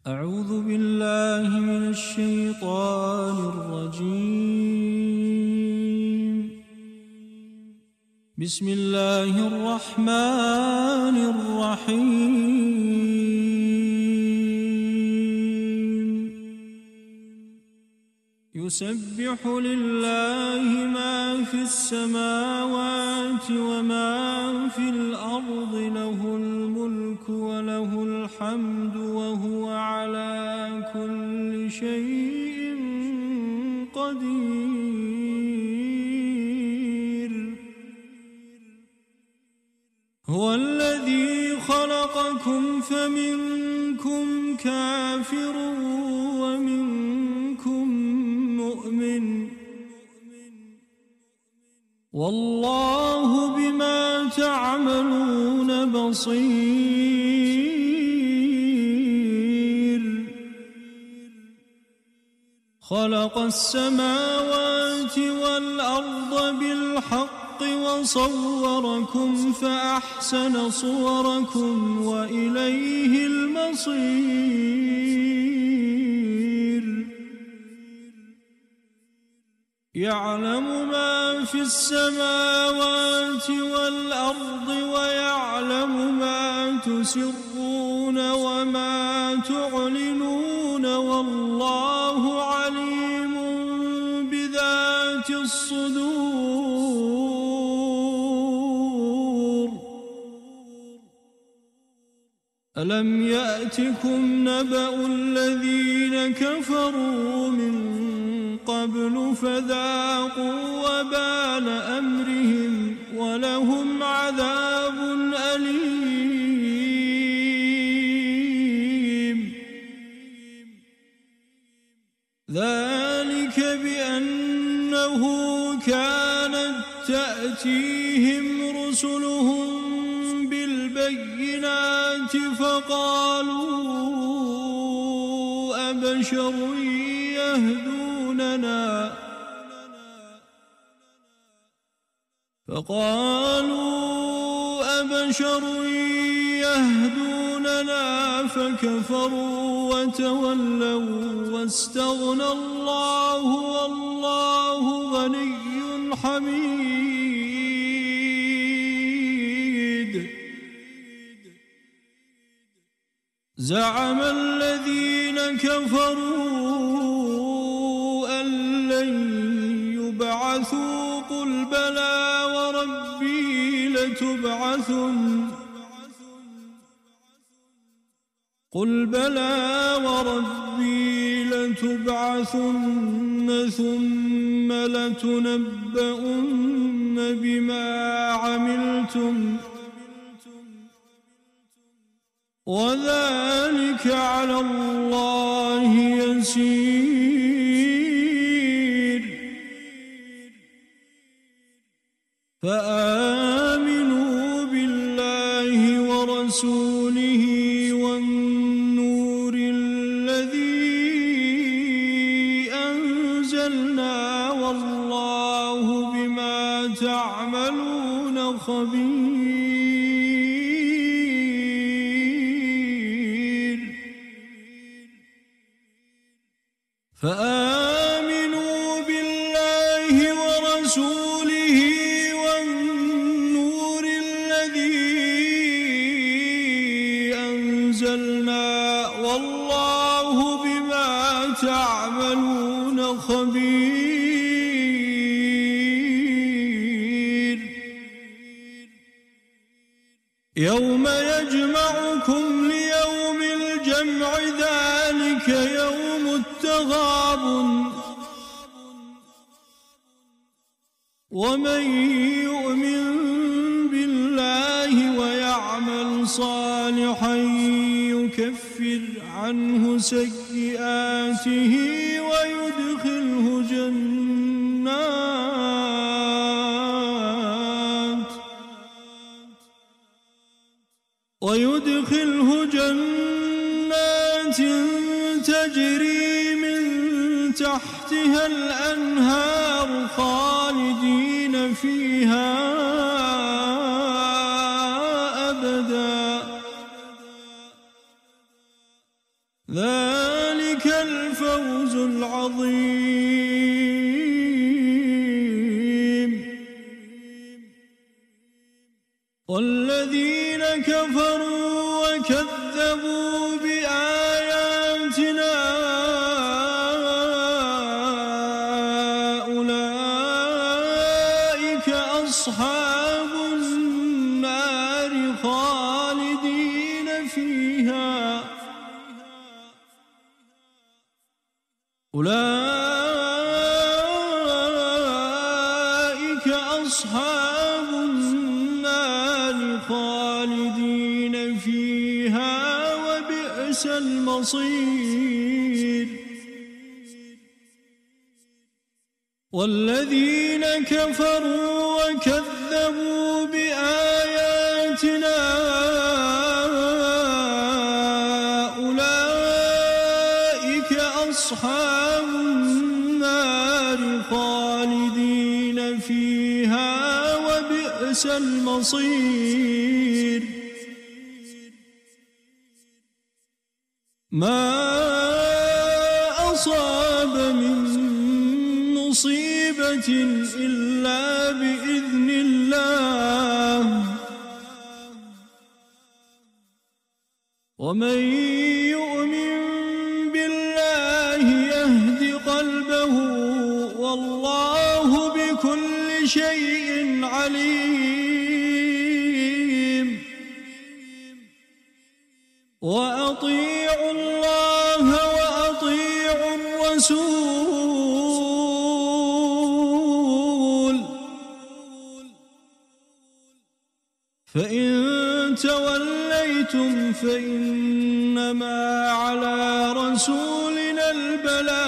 أعوذ بالله من الشيطان الرجيم. بسم الله الرحمن الرحيم. يسبح لله ما في السماوات وما في الأرض، له الملك وله الحمد وهو على كل شيء قدير. هو الذي خلقكم فمنكم كافر ومنكم مؤمن، والله بما تعملون بصير. خلق السماوات والأرض بالحق وصوركم فأحسن صوركم وإليه المصير. يعلم ما في السماوات والأرض ويعلم ما تسرون وما تعلنون، والله عليم بذات الصدور. ألم يأتكم نبأ الذين كفروا من قبل فذاقوا وبال أمرهم ولهم عذاب أليم. ذلك بأنه كانت تأتيهم رسلهم بالبينات فقالوا أبشر يهدوننا فكفروا وتولوا واستغنى الله والله غني حميد. زعم الذين كفروا أن لن يبعثوا قل بلى وربي لتبعثن ثم لتنبؤن بما عملتم وذلك على الله يسير. فآمنوا بالله ورسوله والنور الذي أنزلنا والله بما تعملون خبير. فآمنوا بالله ورسوله والنور الذي أنزلنا والله بما تعملون خبير. يوم يجمعكم ليوم الجمع ذلك يوم التغابن، ومن يؤمن بالله ويعمل صالحا يكفر عنه سيئاته ويدخله جنات تجري من تحتها الأنهار خالدين فيها أبدا ذلك الفوز العظيم. والذين كفروا وكذبوا بآياتنا أولئك أصحاب النار خالدين فيها. أولئك أصحاب النار خالدين فيها وبئس المصير. والذين كفروا وكذبوا بآياتنا أولئك أصحاب النار خالدين فيها وبئس المصير. ما أصاب من مصيبة إلا بإذن الله، ومن يؤمن بالله يهد قلبه والله بكل شيء عليم. وأطيعوا الله وأطيعوا الرسول، فإن توليتم فإنما على رسولنا البلاغ